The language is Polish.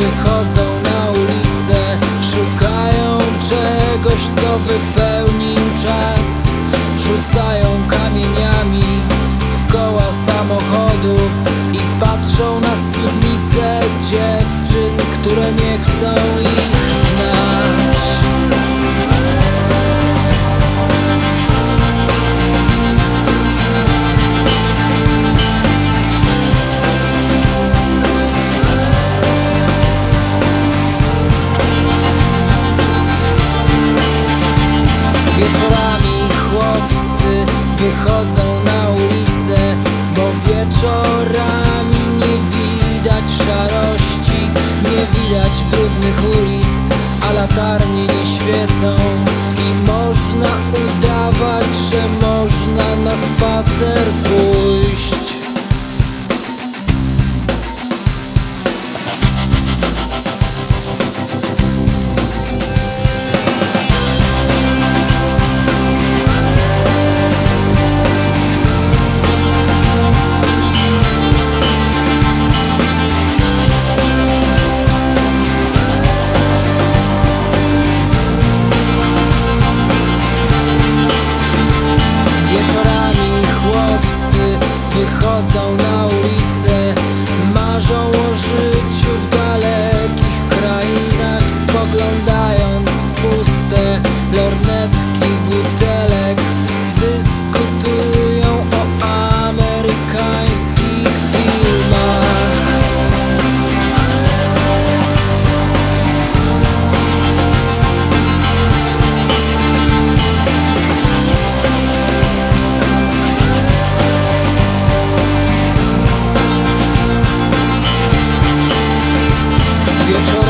wychodzą na ulicę, szukają czegoś, co wypełni im czas. Rzucają kamieniami w koła samochodów i patrzą na spódnice dziewczyn, które nie chcą ich znać. Wieczorami chłopcy wychodzą na ulicę, bo wieczorami nie widać szarości, nie widać brudnych ulic, a latarnie nie świecą i można udawać, że można na spacer pójść. Wychodzą na ulicę, marzą o życiu w dalekich krainach, spoglądając w puste lornetki butelek, dyskutują o amerykańskich filmach. Wieczorami